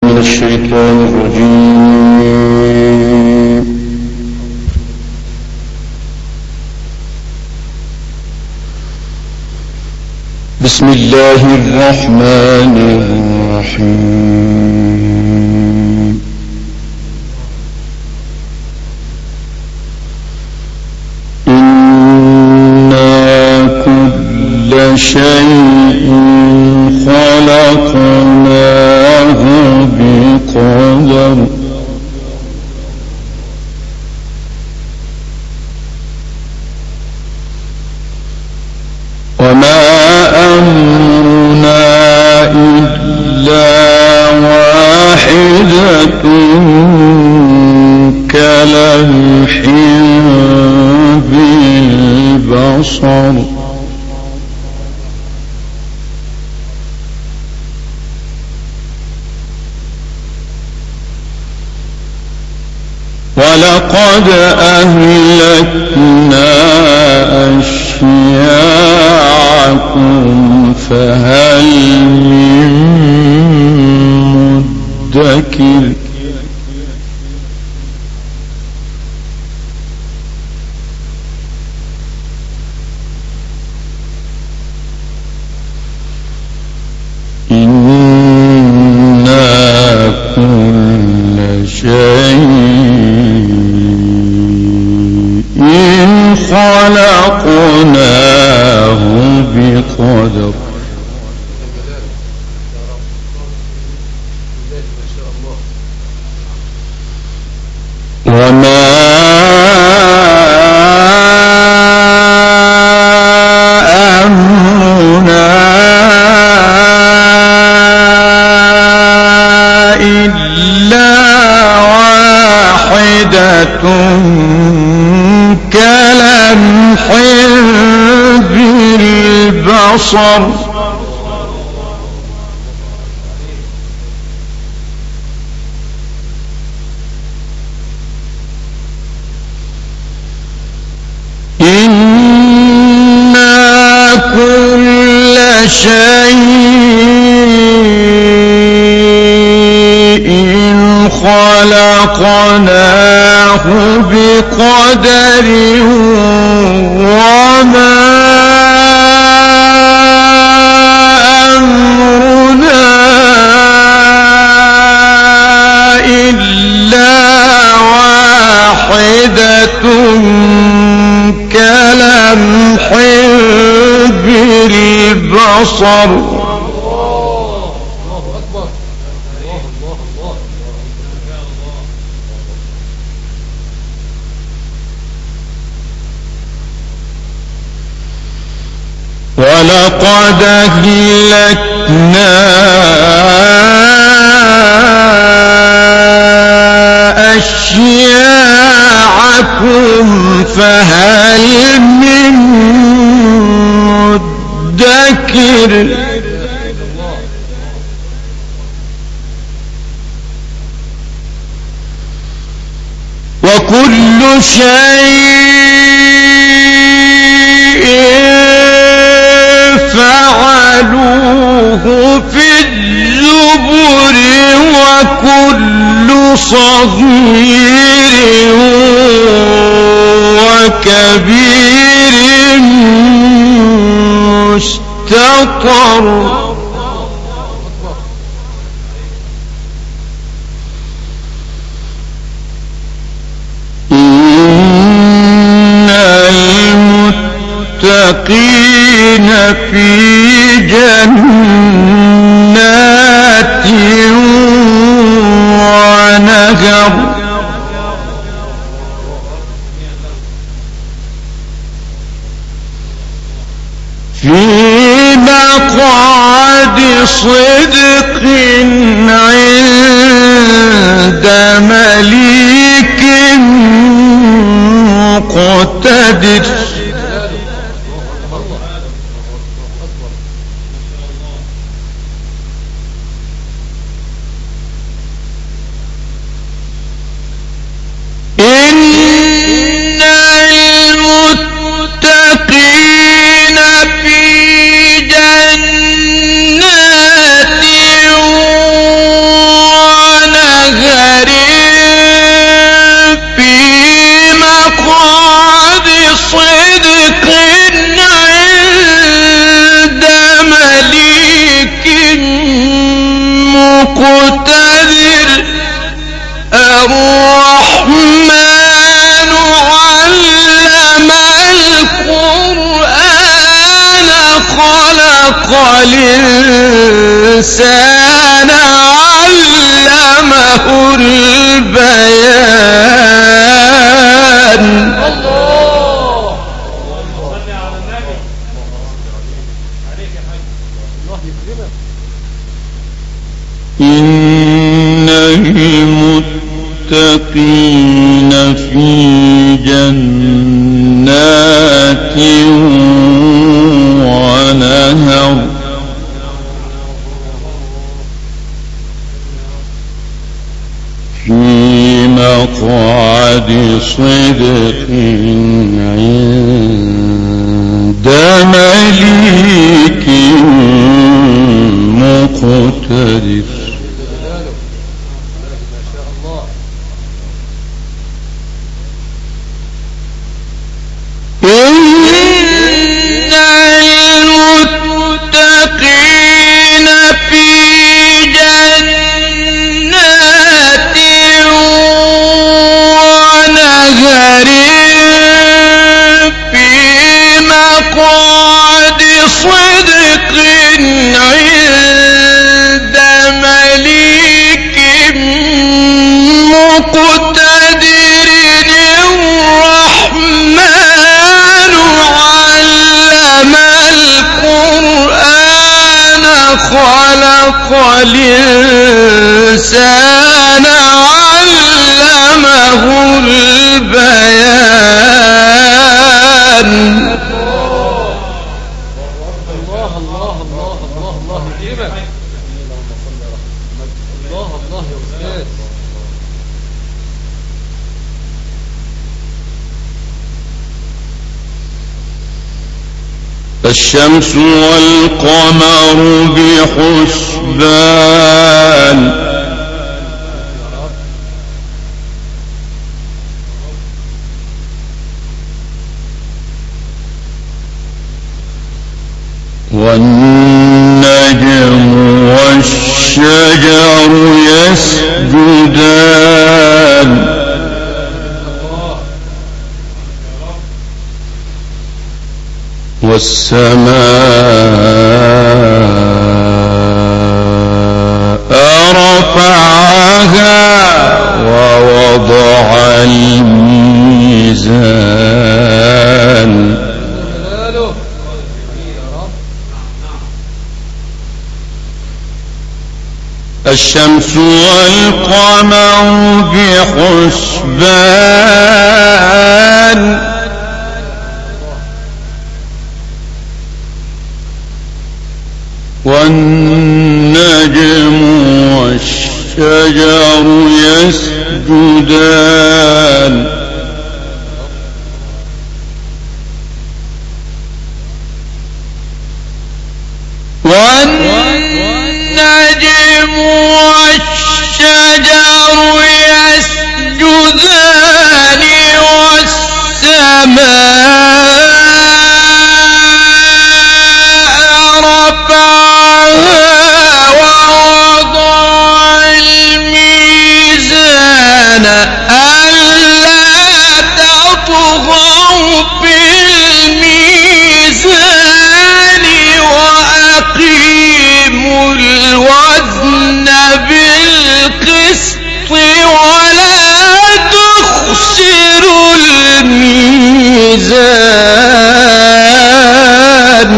من الشيطان الرجيم. بسم الله الرحمن الرحيم. إنا كل شيء خلقناه بقدر وما أمرنا إلا واحدة كلمح بالبصر ولقد أهلكنا أشياعكم فهل من مدكر إنا كل شيء خلقناه بقدر وما أمرنا إلا واحدة كلمح بالبصر إنا كل شيء خلقناه بقدر وما أمرنا إلا واحدة كلمح بالبصر ولقد أهلكنا أشياعكم فهل من مدكر وكل شيء فعلوه في الزبر وكل صغير وكبير مستطر إن المتقين في جنات ونهر في مقعد صدق عند مليك مقتدر ونهر في مقعد صدق عند مليك مقتدر الرحمن علم القرآن خلق الإنسان علمه البيان. الله صل على النبي عليك يا حاج الله يكرمك. إن المتقين في جنات ونهر في مقعد صدق عند مليك مقتدر. إن المتقين في جنات ونهر في مقعد صدق عند مليك مقتدر الرحمن علم القرآن خلق الإنسان علمه البيان. الله الله الله الله الله يكرمك. الله الله يا أستاذ. الشمس والقمر بحسبان والنجم والشجر يسجدان والسماء رفعها ووضع الميزان. الشمس والقمر بحسبان والنجم والشجر يسجدان والنجم والشجر يسجدان والسماء رفعها ووضع الميزان ألا تطغوا في الميزان وأقيموا الوزن بالقسط ولا تخسروا الميزان.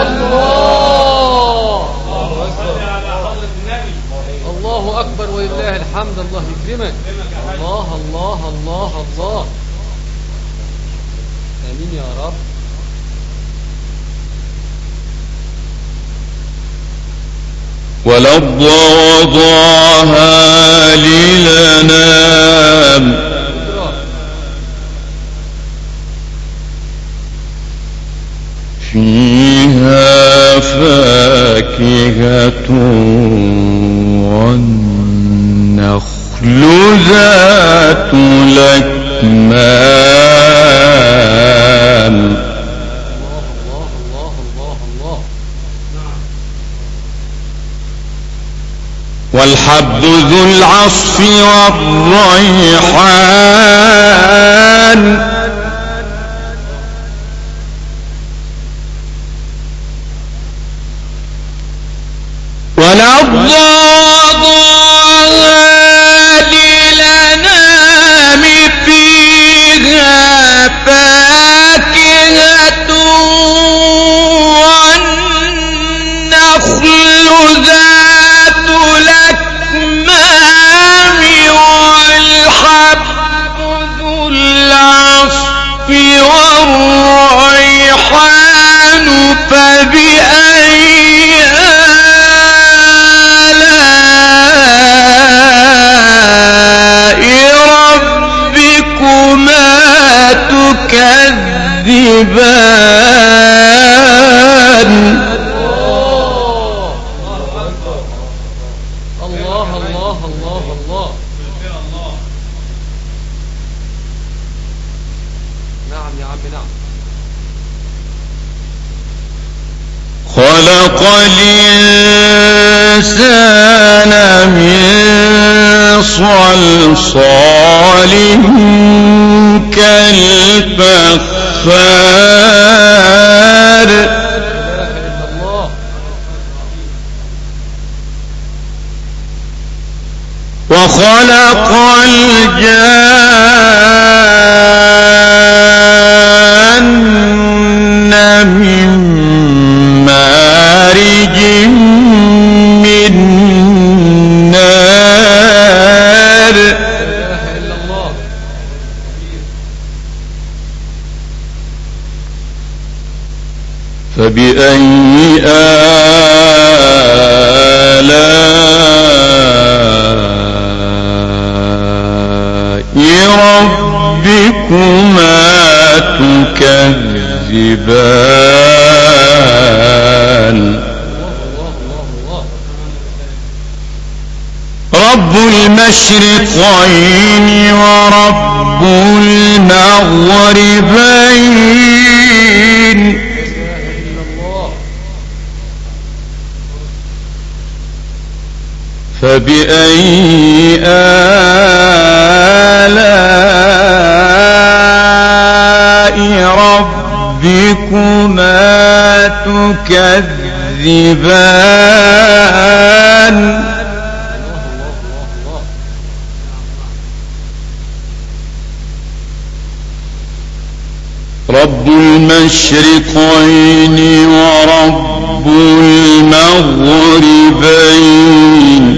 الله أكبر ولله الحمد. الله يكرمك. الله الله الله الله. آمين يا رب. والأرض وضعها للأنام فيها فاكهة والنخل ذات الأكمام والحب ذو العصف والريحان والأضداد للأنام فيها فاكهة والنخل ذات الأكمام والحب ذو العصف والريحان فبأي تكذبان الله الله الله الله. نعم يا عم نعم. خلق الإنسان من صلصال كالفخار وخلق الجان من مارج من نار فبأي آلاء ربكما تكذبان رب المشرقين ورب المغربين فبأي آلاء ربكما تكذبان رب المشرقين ورب المغربين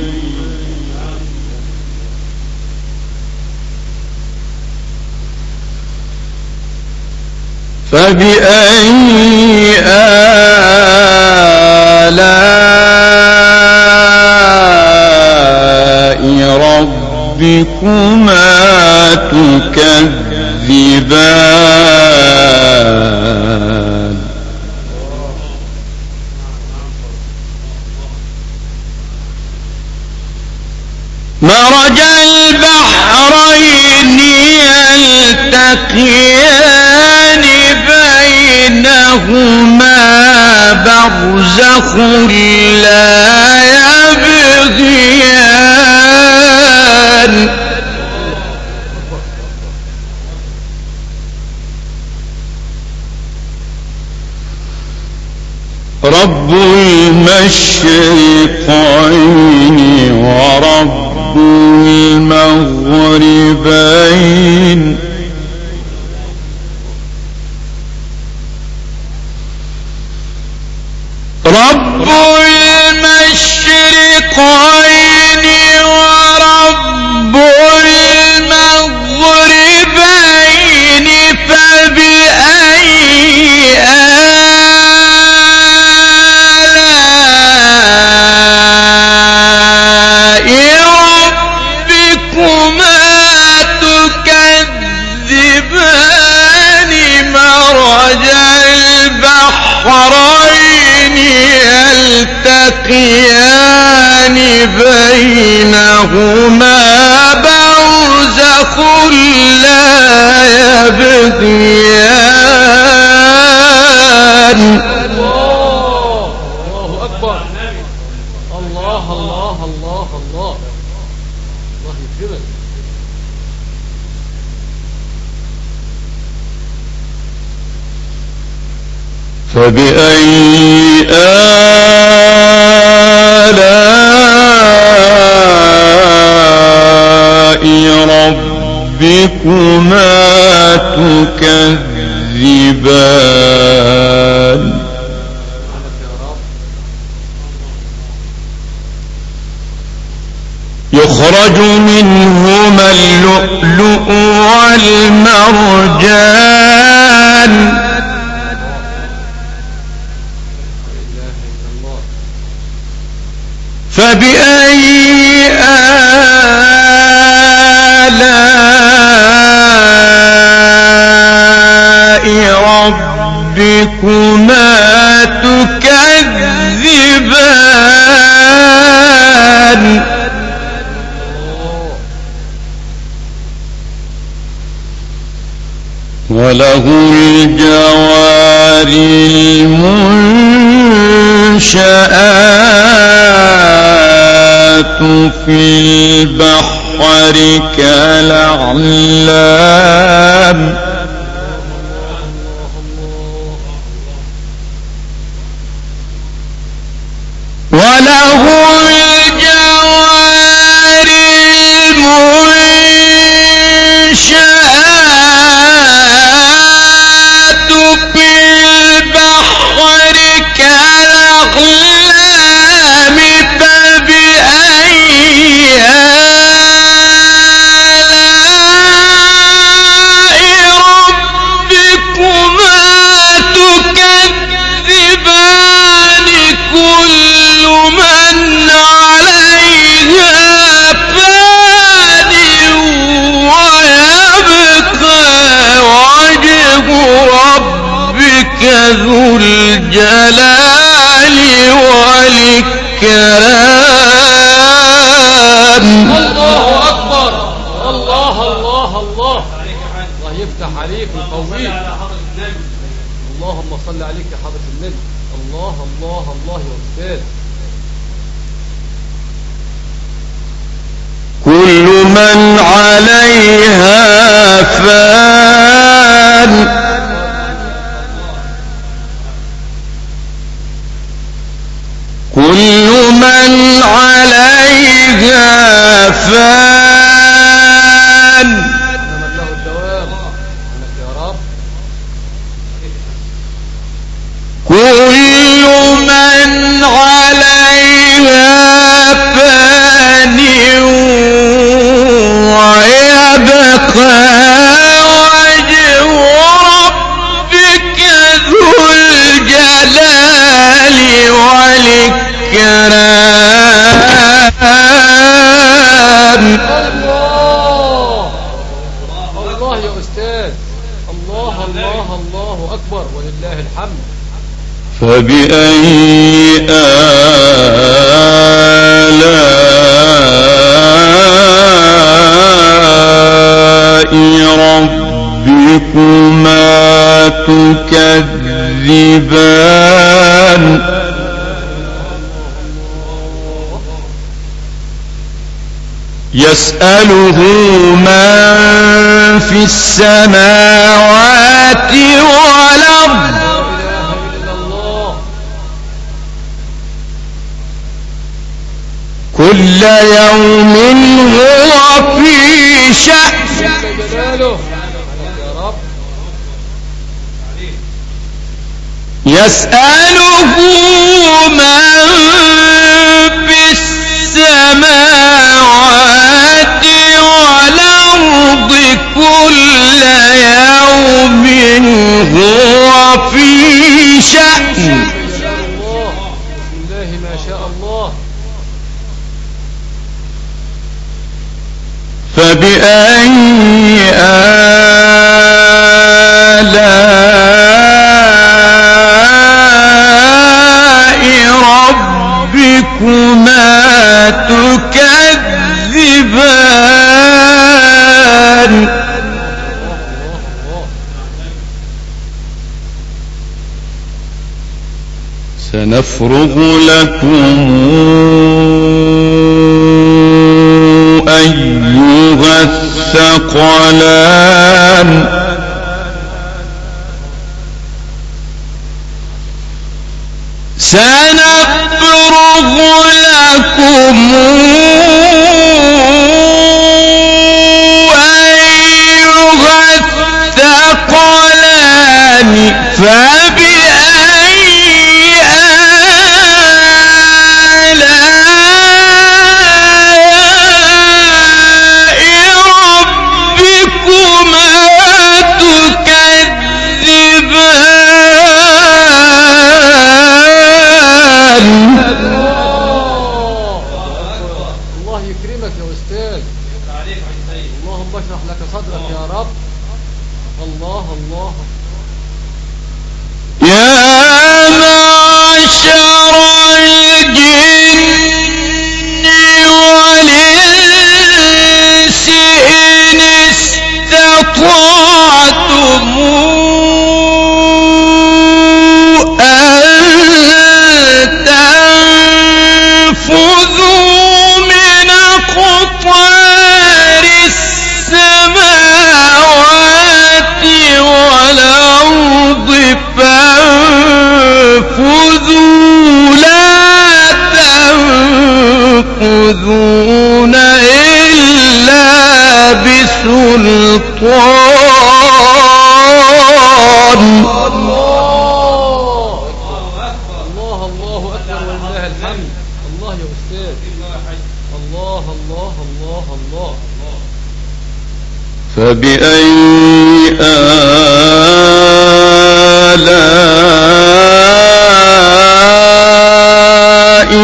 فبأي آلاء ربكما تكذبان مرج البحرين يلتقيان بينهما برزخ لا يبغيان رب المشرقين ورب المغربين رب المشرقين ورب المغربين فبأي آلاء ربكما تكذبان مرج البحرين يلتقيان بينهما برزخ لا يبغيان. الله أكبر. الله الله الله الله. الله يكرمك. فبأي آلاء ربكما تكذبان. يخرج منهما اللؤلؤ والمرجان. فبأي آلاء ربكما تكذبان. وله الجوار المنشآت في البحر كالأعلام. وله الجوار المنشآت في البحر كالأعلام. فبأي آلاء ربكما تكذبان. كل من عليها فان ويبقى وجه ربك ذو الجلال والإكرام. الله أكبر. الله الله الله. الله يفتح عليك ويقويك. اللهم صل عليك يا حضرة النبي. الله الله الله يا أستاذ. كل من عليها فان. كل من عليها فان. إنما له الدوام. عنك يا رب. كل من عليها فان ويبقى وجه ربك ذو الجلال والإكرام. الله الله يا أستاذ. الله الله الله أكبر ولله الحمد. فبأي آلاء ربكما تكذبان. يسأله من في السماوات والأرض. كل يوم هو في شأن. يسأله من في السماوات والأرض كل يوم هو في شأن. بسم الله ما شاء الله. فبأي آلاء ربكما تكذبان. سنفرغ لكم أيها الثقلان سنفرغ لكم أيها الثقلان فبأي آلاء ربكما تكذبان. الله يكرمك يا أستاذ. اللهم اشرح لك صدرك يا رب. الله الله. يا معشر الجن والإنس إن استطعتم أن تنفذوا من أقطار السماوات والأرض فانفذوا لا تنفذون إلا بسلطان. الله الله أكبر ولله الحمد. الله يا أستاذ. الله الله الله الله. فبأي آلاء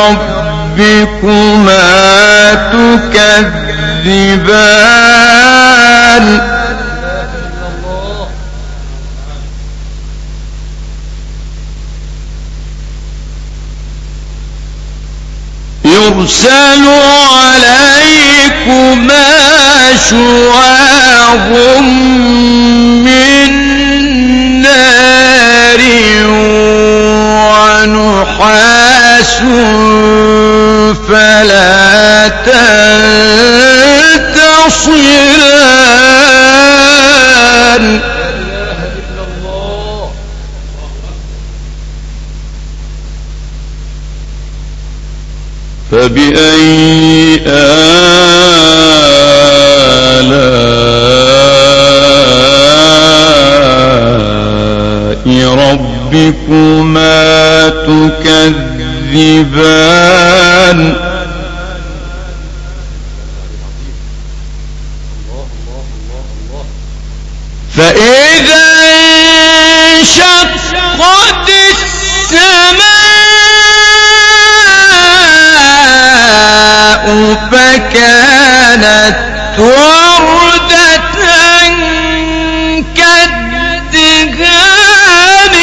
ربكما تكذبان. يرسل عليكما شواظ من نار ونحاس فلا تنتصران. فبأي آلاء ربكما تكذبان. فإذا انشقت السماء فكانت وردة كالدهان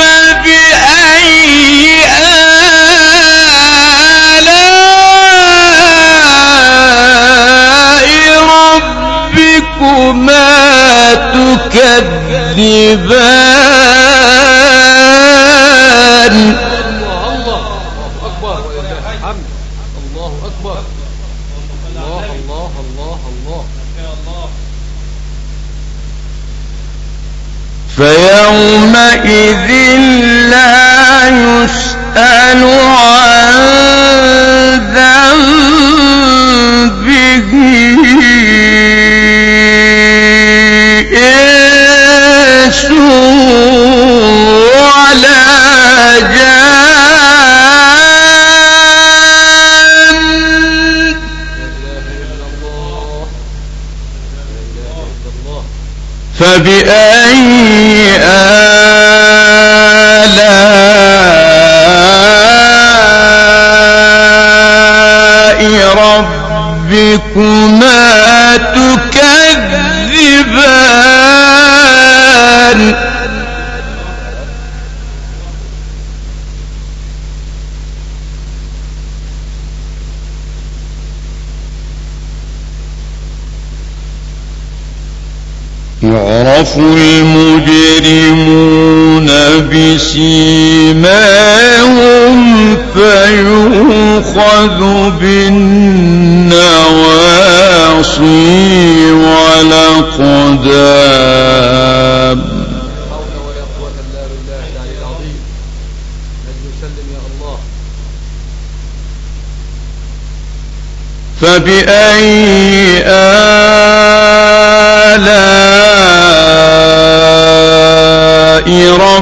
فبأي آلاء ربكما تكذبان. الله أكبر ولله الحمد. الله أكبر. الله الله الله الله. فيومئذ لا يسأل عن ذنبه إنس ولا جان. فبأي آلاء ربكما تكذبان. يعرف المجرمون بسيماهم فيؤخذ بالنواصي والأقدام. فبأي آلاء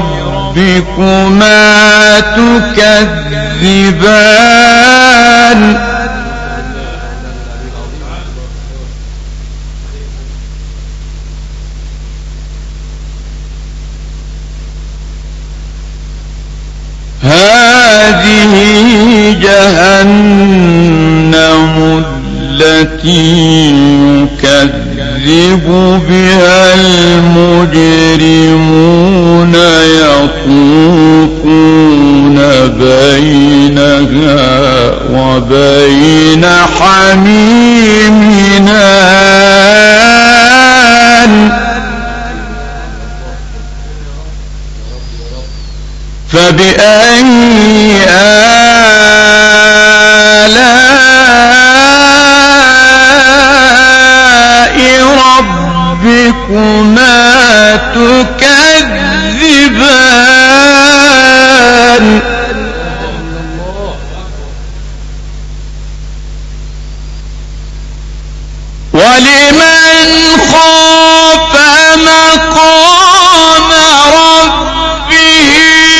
ربكما تكذبان. هذه جهنم التي يكذب بها المجرمون يطوفون بينها وبين حميم آن. فبأي آلاء ربكما تكذبان. ولمن خاف مقام ربه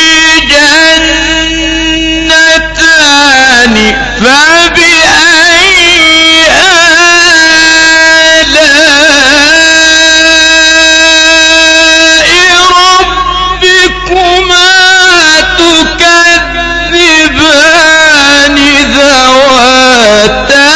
جنتان. فبأي آلاء ربكما تكذبان ذواتا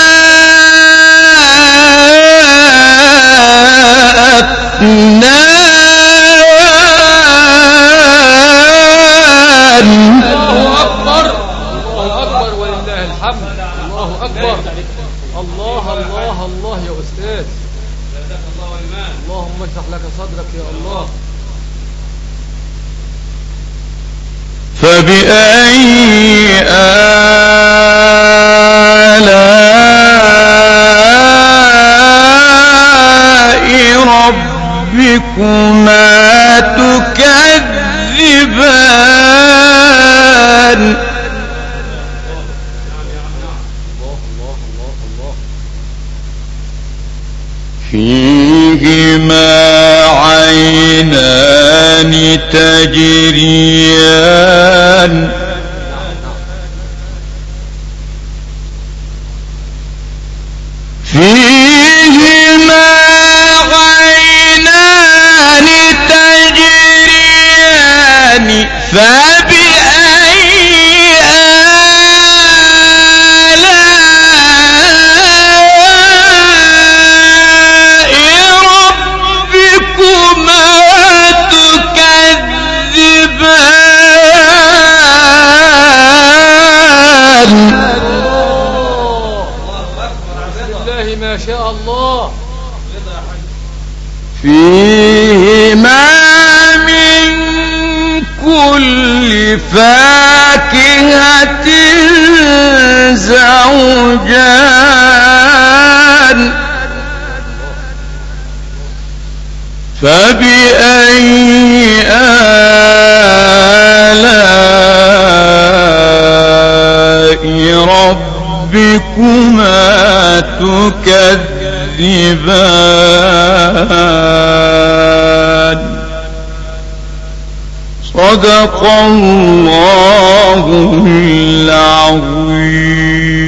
أفنان. الله أكبر الله أكبر ولله الحمد. الله أكبر. الله الله الله يا أستاذ. اللهم اشرح لك صدرك يا الله. فبأي آلاء ربكما تكذبان. فيهما عينان تجريان. فيهما عينان تجريان. فبأي آلاء ربكما تكذبان. الله ما شاء الله. فيهما من كل فاكهة زوجان. فبأي آلاء ربكما تكذبان. صدق الله العظيم.